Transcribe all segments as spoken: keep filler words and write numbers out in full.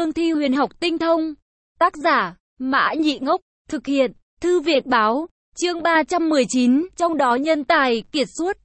cương thi huyền học tinh thông. Tác giả, Mã Nhị Ngốc, thực hiện, Thư Việt Báo, chương ba trăm mười chín, trong đó nhân tài, kiệt xuất.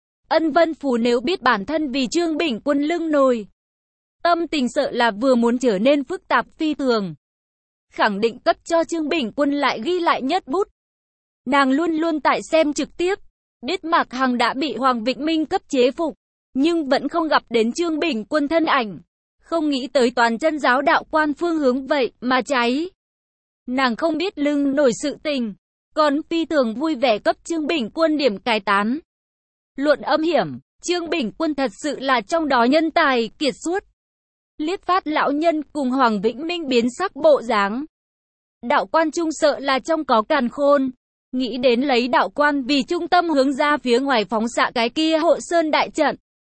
Ân Vân Phù nếu biết bản thân vì Trương Bình Quân lưng nồi, tâm tình sợ là vừa muốn trở nên phức tạp phi thường. Khẳng định cấp cho Trương Bình Quân lại ghi lại nhất bút. Nàng luôn luôn tại xem trực tiếp, biết Mạc Hằng đã bị Hoàng Vĩnh Minh cấp chế phục, nhưng vẫn không gặp đến Trương Bình Quân thân ảnh. Không nghĩ tới toàn chân giáo đạo quan phương hướng vậy mà cháy. Nàng không biết lưng nổi sự tình, còn phi thường vui vẻ cấp Trương Bình Quân điểm cai tán. Luận âm hiểm, Trương Bình Quân thật sự là trong đó nhân tài, kiệt xuất. Liếc phát lão nhân cùng Hoàng Vĩnh Minh biến sắc bộ dáng. Đạo quan trung sợ là trong có càn khôn. Nghĩ đến lấy đạo quan vì trung tâm hướng ra phía ngoài phóng xạ cái kia hộ sơn đại trận.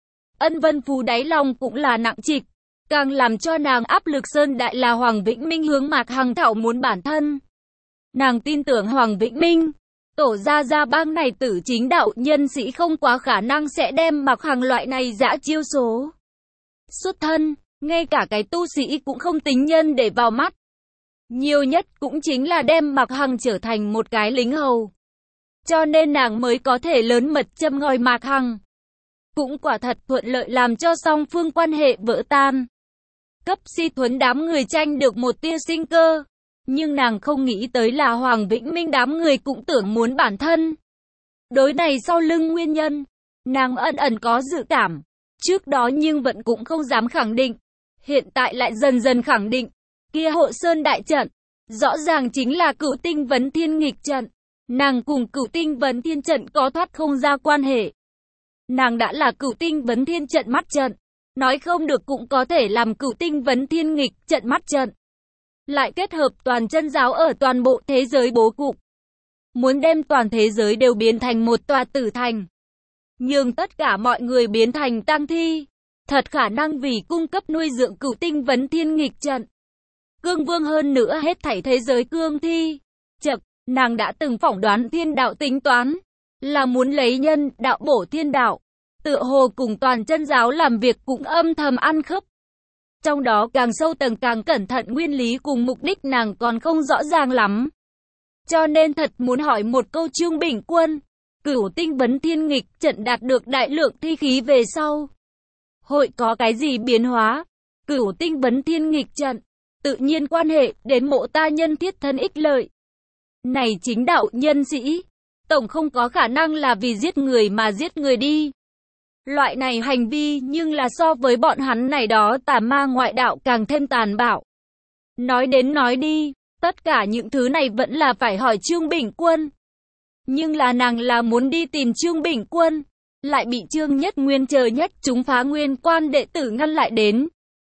Ân Vân Phù đáy lòng cũng là nặng trịch. Càng làm cho nàng áp lực sơn đại là Hoàng Vĩnh Minh hướng Mạc Hằng thảo muốn bản thân. Nàng tin tưởng Hoàng Vĩnh Minh, tổ gia gia bang này tử chính đạo nhân sĩ không quá khả năng sẽ đem Mạc Hằng loại này dã chiêu số. Xuất thân, ngay cả cái tu sĩ cũng không tính nhân để vào mắt. Nhiều nhất cũng chính là đem Mạc Hằng trở thành một cái lính hầu. Cho nên nàng mới có thể lớn mật châm ngòi Mạc Hằng. Cũng quả thật thuận lợi làm cho song phương quan hệ vỡ tan. Cấp Si Thuấn đám người tranh được một tia sinh cơ. Nhưng nàng không nghĩ tới là Hoàng Vĩnh Minh đám người cũng tưởng muốn bản thân. Đối này sau lưng nguyên nhân, nàng ẩn ẩn có dự cảm. Trước đó nhưng vẫn cũng không dám khẳng định. Hiện tại lại dần dần khẳng định. Kia hộ sơn đại trận, rõ ràng chính là Cửu Tinh Vấn Thiên nghịch trận. Nàng cùng Cửu Tinh Vấn Thiên trận có thoát không ra quan hệ. Nàng đã là Cửu Tinh Vấn Thiên trận mắt trận. Nói không được cũng có thể làm Cửu Tinh Vấn Thiên nghịch trận mắt trận. Lại kết hợp toàn chân giáo ở toàn bộ thế giới bố cục. Muốn đem toàn thế giới đều biến thành một tòa tử thành. Nhưng tất cả mọi người biến thành tang thi. Thật khả năng vì cung cấp nuôi dưỡng Cửu Tinh Vấn Thiên nghịch trận. Cương vương hơn nữa hết thảy thế giới cương thi. Chậc, nàng đã từng phỏng đoán thiên đạo tính toán. Là muốn lấy nhân đạo bổ thiên đạo. Tựa hồ cùng toàn chân giáo làm việc cũng âm thầm ăn khớp. Trong đó càng sâu tầng càng cẩn thận nguyên lý cùng mục đích nàng còn không rõ ràng lắm. Cho nên thật muốn hỏi một câu Trương Bình Quân. Cửu Tinh Vấn Thiên nghịch trận đạt được đại lượng thi khí về sau. Hội có cái gì biến hóa? Cửu Tinh Vấn Thiên nghịch trận. Tự nhiên quan hệ đến mộ ta nhân thiết thân ích lợi. Này chính đạo nhân sĩ. Tổng không có khả năng là vì giết người mà giết người đi. Loại này hành vi nhưng là so với bọn hắn này đó tà ma ngoại đạo càng thêm tàn bạo. Nói đến nói đi, tất cả những thứ này vẫn là phải hỏi Trương Bình Quân. Nhưng là nàng là muốn đi tìm Trương Bình Quân, lại bị Trương Nhất Nguyên chờ nhất chúng phá nguyên quan đệ tử ngăn lại đến.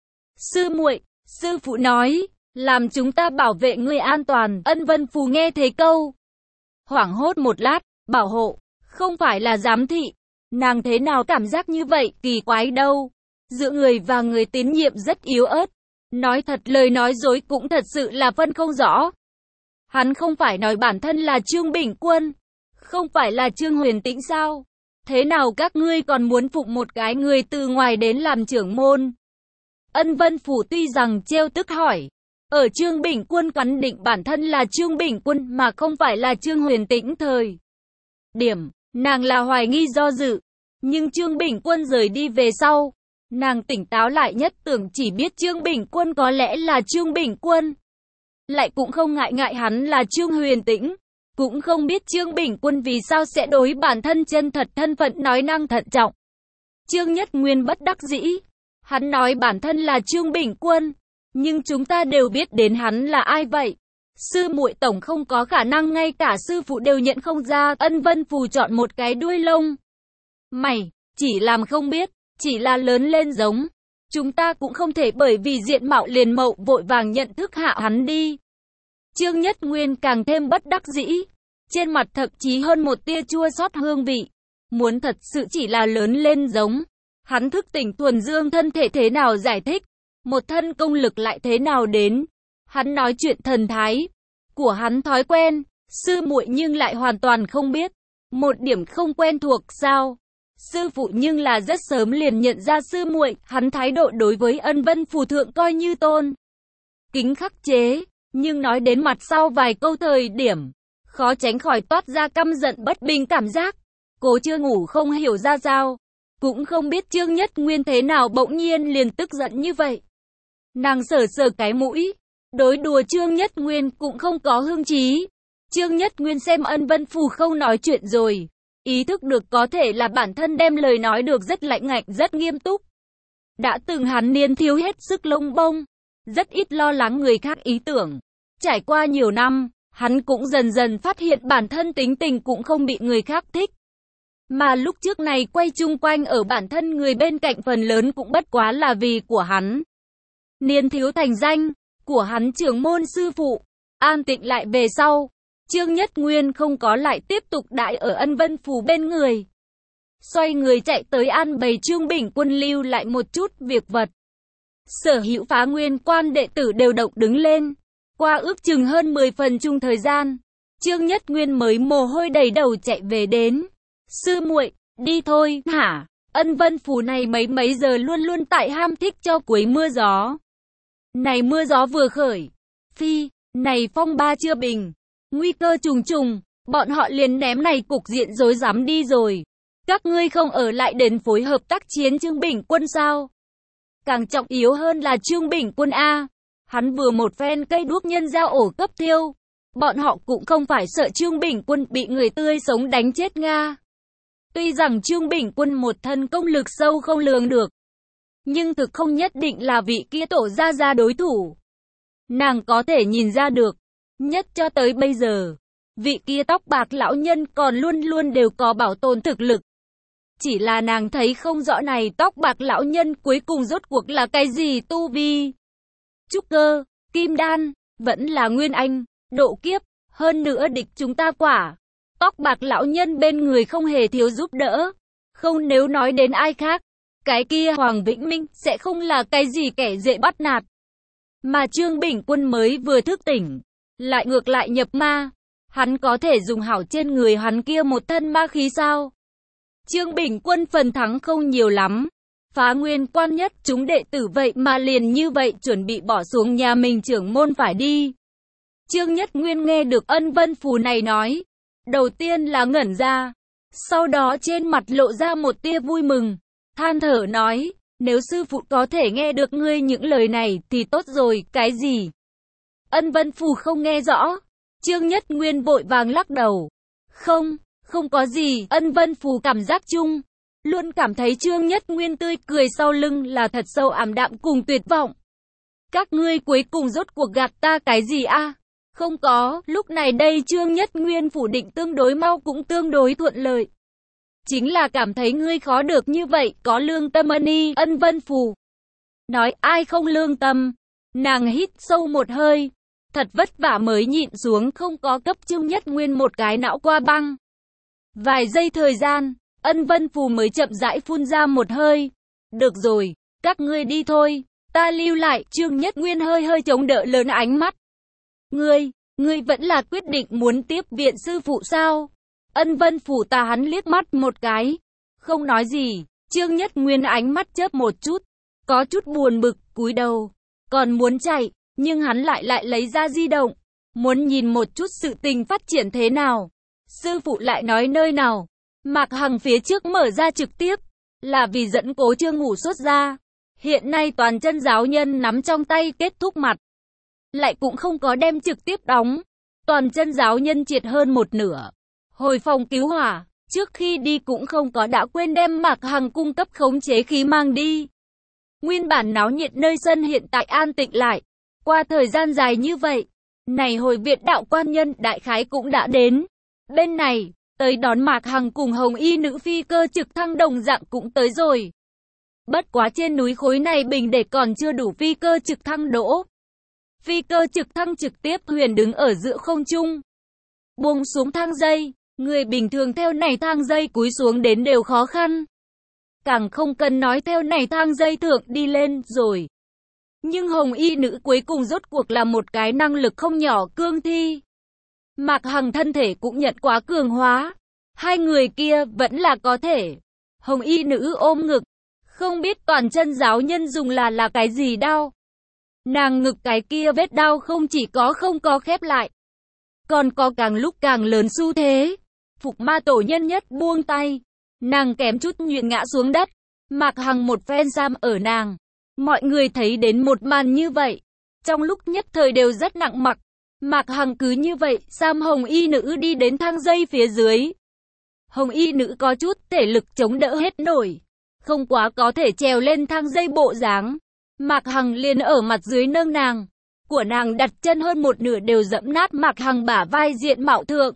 Sư muội, sư phụ nói, làm chúng ta bảo vệ ngươi an toàn. Ân Vân Phù nghe thế câu. Hoảng hốt một lát, bảo hộ, không phải là giám thị. Nàng thế nào cảm giác như vậy, kỳ quái đâu. Giữa người và người tín nhiệm rất yếu ớt. Nói thật lời nói dối cũng thật sự là phân không rõ. Hắn không phải nói bản thân là Trương Bình Quân. Không phải là Trương Huyền Tĩnh sao? Thế nào các ngươi còn muốn phụng một cái người từ ngoài đến làm trưởng môn? Ân Vân Phủ tuy rằng trêu tức hỏi. Ở Trương Bình Quân quán định bản thân là Trương Bình Quân mà không phải là Trương Huyền Tĩnh thời điểm. Nàng là hoài nghi do dự, nhưng Trương Bình Quân rời đi về sau, nàng tỉnh táo lại nhất tưởng chỉ biết Trương Bình Quân có lẽ là Trương Bình Quân. Lại cũng không ngại ngại hắn là Trương Huyền Tĩnh, cũng không biết Trương Bình Quân vì sao sẽ đối bản thân chân thật thân phận nói năng thận trọng. Trương Nhất Nguyên bất đắc dĩ, hắn nói bản thân là Trương Bình Quân, nhưng chúng ta đều biết đến hắn là ai vậy. Sư muội tổng không có khả năng ngay cả sư phụ đều nhận không ra. Ân Vân Phù chọn một cái đuôi lông mày, chỉ làm không biết, chỉ là lớn lên giống. Chúng ta cũng không thể bởi vì diện mạo liền mậu vội vàng nhận thức hạ hắn đi. Trương Nhất Nguyên càng thêm bất đắc dĩ, trên mặt thậm chí hơn một tia chua xót hương vị. Muốn thật sự chỉ là lớn lên giống, hắn thức tỉnh thuần dương thân thể thế nào giải thích, một thân công lực lại thế nào đến. Hắn nói chuyện thần thái của hắn thói quen, sư muội nhưng lại hoàn toàn không biết. Một điểm không quen thuộc sao? Sư phụ nhưng là rất sớm liền nhận ra sư muội, hắn thái độ đối với Ân Vân Phù thượng coi như tôn. kính khắc chế, nhưng nói đến mặt sau vài câu thời điểm, khó tránh khỏi toát ra căm giận bất bình cảm giác. Cố chưa ngủ không hiểu ra sao, cũng không biết Trương Nhất Nguyên thế nào bỗng nhiên liền tức giận như vậy. Nàng sờ sờ cái mũi, đối đùa Trương Nhất Nguyên cũng không có hương chí. Trương Nhất Nguyên xem Ân Vân Phù không nói chuyện rồi, ý thức được có thể là bản thân đem lời nói được rất lạnh ngạnh, rất nghiêm túc. Đã từng hắn niên thiếu hết sức lông bông, rất ít lo lắng người khác ý tưởng. Trải qua nhiều năm, hắn cũng dần dần phát hiện bản thân tính tình cũng không bị người khác thích. Mà lúc trước này quay chung quanh ở bản thân người bên cạnh phần lớn cũng bất quá là vì của hắn. Niên thiếu thành danh, của hắn trưởng môn sư phụ, an tịnh lại về sau. Trương Nhất Nguyên không có lại tiếp tục đại ở Ân Vân Phù bên người. Xoay người chạy tới an bày Trương Bình Quân lưu lại một chút việc vật. Sở hữu Phá Nguyên quan đệ tử đều động đứng lên. Qua ước chừng hơn mười phần chung thời gian, Trương Nhất Nguyên mới mồ hôi đầy đầu chạy về đến. Sư muội, đi thôi, hả? Ân Vân Phù này mấy mấy giờ luôn luôn tại ham thích cho cuối mưa gió. Này mưa gió vừa khởi, phi, này phong ba chưa bình, nguy cơ trùng trùng, bọn họ liền ném này cục diện rối rắm đi rồi. Các ngươi không ở lại đến phối hợp tác chiến Trương Bình Quân sao? Càng trọng yếu hơn là Trương Bình Quân A. Hắn vừa một phen cây đuốc nhân giao ổ cấp thiêu. Bọn họ cũng không phải sợ Trương Bình Quân bị người tươi sống đánh chết Nga. Tuy rằng Trương Bình Quân một thân công lực sâu không lường được, nhưng thực không nhất định là vị kia tổ ra ra đối thủ. Nàng có thể nhìn ra được, nhất cho tới bây giờ, vị kia tóc bạc lão nhân còn luôn luôn đều có bảo tồn thực lực. Chỉ là nàng thấy không rõ này tóc bạc lão nhân cuối cùng rốt cuộc là cái gì tu vi. Trúc cơ, kim đan, vẫn là nguyên anh, độ kiếp, hơn nữa địch chúng ta quả. Tóc bạc lão nhân bên người không hề thiếu giúp đỡ. Không nếu nói đến ai khác, cái kia Hoàng Vĩnh Minh sẽ không là cái gì kẻ dễ bắt nạt. Mà Trương Bình Quân mới vừa thức tỉnh, lại ngược lại nhập ma. Hắn có thể dùng hảo trên người hắn kia một thân ma khí sao? Trương Bình Quân phần thắng không nhiều lắm. Phá Nguyên quan nhất chúng đệ tử vậy mà liền như vậy chuẩn bị bỏ xuống nhà mình trưởng môn phải đi. Trương Nhất Nguyên nghe được Ân Vân Phù này nói, đầu tiên là ngẩn ra, sau đó trên mặt lộ ra một tia vui mừng, than thở nói, nếu sư phụ có thể nghe được ngươi những lời này thì tốt rồi, cái gì? Ân Vân Phù không nghe rõ, Trương Nhất Nguyên vội vàng lắc đầu, không, không có gì. Ân Vân Phù cảm giác chung, luôn cảm thấy Trương Nhất Nguyên tươi cười sau lưng là thật sâu ảm đạm cùng tuyệt vọng. Các ngươi cuối cùng rốt cuộc gạt ta cái gì a? Không có, lúc này đây Trương Nhất Nguyên phủ định tương đối mau cũng tương đối thuận lợi. Chính là cảm thấy ngươi khó được như vậy, có lương tâm ân y. Ân Vân Phù nói ai không lương tâm. Nàng hít sâu một hơi, thật vất vả mới nhịn xuống không có cấp Trương Nhất Nguyên một cái não qua băng. Vài giây thời gian, Ân Vân Phù mới chậm rãi phun ra một hơi. Được rồi, các ngươi đi thôi, ta lưu lại. Trương Nhất Nguyên hơi hơi chống đỡ lớn ánh mắt. Ngươi, ngươi vẫn là quyết định muốn tiếp viện sư phụ sao? Ân Vân Phù tà hắn liếc mắt một cái, không nói gì. Trương Nhất Nguyên ánh mắt chớp một chút, có chút buồn bực, cúi đầu, còn muốn chạy, nhưng hắn lại lại lấy ra di động, muốn nhìn một chút sự tình phát triển thế nào. Sư phụ lại nói nơi nào? Mạc Hằng phía trước mở ra trực tiếp, là vì dẫn Cố Trương ngủ xuất ra. Hiện nay toàn chân giáo nhân nắm trong tay kết thúc mặt, lại cũng không có đem trực tiếp đóng. Toàn chân giáo nhân triệt hơn một nửa. Hồi phòng cứu hỏa, trước khi đi cũng không có đã quên đem Mạc Hằng cung cấp khống chế khí mang đi. Nguyên bản náo nhiệt nơi sân hiện tại an tĩnh lại. Qua thời gian dài như vậy, này hồi Việt đạo quan nhân đại khái cũng đã đến. Bên này, tới đón Mạc Hằng cùng Hồng Y nữ phi cơ trực thăng đồng dạng cũng tới rồi. Bất quá trên núi khối này bình để còn chưa đủ phi cơ trực thăng đỗ. Phi cơ trực thăng trực tiếp huyền đứng ở giữa không trung. Buông xuống thang dây, người bình thường theo này thang dây cúi xuống đến đều khó khăn. Càng không cần nói theo này thang dây thượng đi lên rồi. Nhưng Hồng Y nữ cuối cùng rốt cuộc là một cái năng lực không nhỏ cương thi. Mạc Hằng thân thể cũng nhận quá cường hóa. Hai người kia vẫn là có thể. Hồng Y nữ ôm ngực. Không biết toàn chân giáo nhân dùng là là cái gì đâu. Nàng ngực cái kia vết đau không chỉ có không có khép lại, còn có càng lúc càng lớn xu thế. Phục ma tổ nhân nhất buông tay, nàng kém chút nhuyễn ngã xuống đất. Mạc Hằng một phen giam ở nàng. Mọi người thấy đến một màn như vậy, trong lúc nhất thời đều rất nặng mặc. Mạc Hằng cứ như vậy, giam hồng y nữ đi đến thang dây phía dưới. Hồng y nữ có chút thể lực chống đỡ hết nổi, không quá có thể trèo lên thang dây bộ dáng. Mạc Hằng liền ở mặt dưới nâng nàng, của nàng đặt chân hơn một nửa đều dẫm nát Mạc Hằng bả vai diện mạo thượng.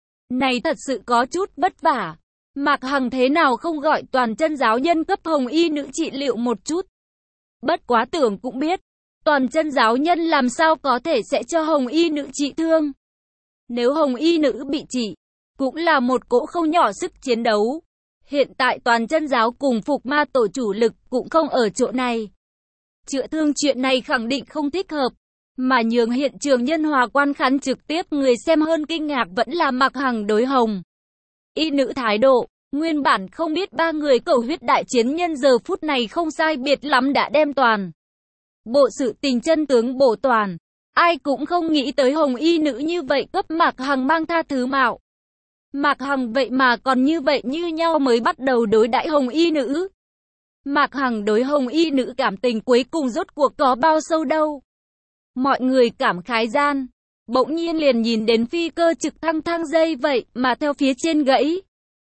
Này thật sự có chút vất vả. Mạc Hằng thế nào không gọi toàn chân giáo nhân cấp hồng y nữ trị liệu một chút. Bất quá tưởng cũng biết, toàn chân giáo nhân làm sao có thể sẽ cho hồng y nữ trị thương. Nếu hồng y nữ bị trị, cũng là một cỗ không nhỏ sức chiến đấu. Hiện tại toàn chân giáo cùng phục ma tổ chủ lực cũng không ở chỗ này. Chữa thương chuyện này khẳng định không thích hợp, mà nhường hiện trường nhân hòa quan khán trực tiếp người xem hơn kinh ngạc vẫn là Mạc Hằng đối hồng y nữ thái độ. Nguyên bản không biết ba người cầu huyết đại chiến nhân giờ phút này không sai biệt lắm đã đem toàn bộ sự tình chân tướng bổ toàn. Ai cũng không nghĩ tới hồng y nữ như vậy cấp Mạc Hằng mang tha thứ mạo. Mạc Hằng vậy mà còn như vậy như nhau mới bắt đầu đối đãi hồng y nữ. Mạc Hằng đối hồng y nữ cảm tình cuối cùng rốt cuộc có bao sâu đâu. Mọi người cảm khái gian, bỗng nhiên liền nhìn đến phi cơ trực thăng thang dây vậy mà theo phía trên gãy.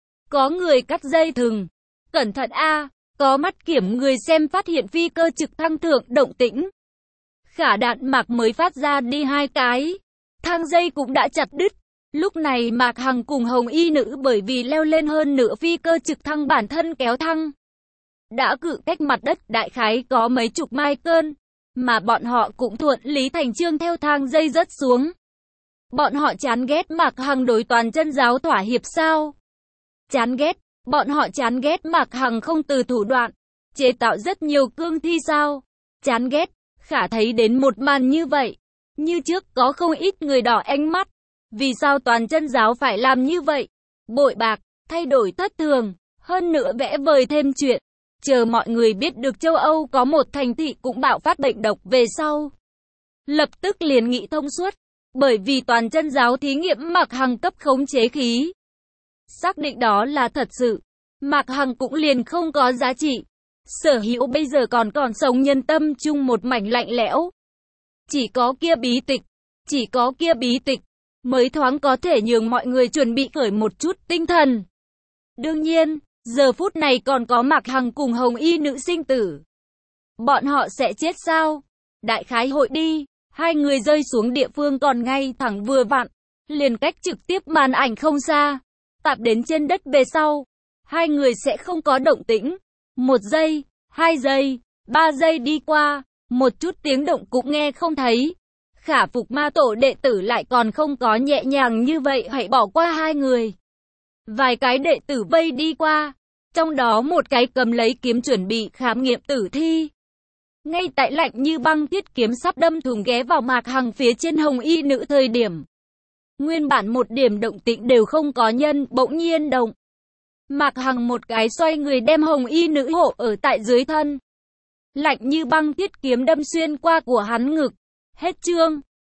Có người cắt dây thừng. Cẩn thận a, có mắt kiểm người xem phát hiện phi cơ trực thăng thượng động tĩnh. Khả đạn Mạc mới phát ra đi hai cái, thang dây cũng đã chặt đứt. Lúc này Mạc Hằng cùng hồng y nữ bởi vì leo lên hơn nửa phi cơ trực thăng bản thân kéo thăng, đã cự cách mặt đất đại khái có mấy chục mai cơn, mà bọn họ cũng thuận lý thành chương theo thang dây rớt xuống. Bọn họ chán ghét Mạc Hằng đối toàn chân giáo thỏa hiệp sao? Chán ghét, bọn họ chán ghét Mạc Hằng không từ thủ đoạn, chế tạo rất nhiều cương thi sao? Chán ghét, khả thấy đến một màn như vậy, như trước có không ít người đỏ ánh mắt. Vì sao toàn chân giáo phải làm như vậy? Bội bạc, thay đổi thất thường, hơn nữa vẽ vời thêm chuyện. Chờ mọi người biết được châu Âu có một thành thị cũng bạo phát bệnh độc về sau, lập tức liền nghĩ thông suốt. Bởi vì toàn chân giáo thí nghiệm Mạc Hằng cấp khống chế khí. Xác định đó là thật sự, Mạc Hằng cũng liền không có giá trị. Sở hữu bây giờ còn còn sống nhân tâm chung một mảnh lạnh lẽo. Chỉ có kia bí tịch, chỉ có kia bí tịch, mới thoáng có thể nhường mọi người chuẩn bị khởi một chút tinh thần. Đương nhiên, giờ phút này còn có Mạc Hằng cùng hồng y nữ sinh tử. Bọn họ sẽ chết sao? Đại khái hội đi. Hai người rơi xuống địa phương còn ngay thẳng vừa vặn, liền cách trực tiếp màn ảnh không xa. Tạp đến trên đất về sau, hai người sẽ không có động tĩnh. Một giây, hai giây, ba giây đi qua, một chút tiếng động cũng nghe không thấy. Khả phục ma tổ đệ tử lại còn không có nhẹ nhàng như vậy, hãy bỏ qua hai người. Vài cái đệ tử vây đi qua, trong đó một cái cầm lấy kiếm chuẩn bị khám nghiệm tử thi. Ngay tại lạnh như băng thiết kiếm sắp đâm thủng ghé vào Mạc Hằng phía trên hồng y nữ thời điểm. Nguyên bản một điểm động tĩnh đều không có nhân, bỗng nhiên động. Mạc Hằng một cái xoay người đem hồng y nữ hộ ở tại dưới thân. Lạnh như băng thiết kiếm đâm xuyên qua của hắn ngực. Hết chương.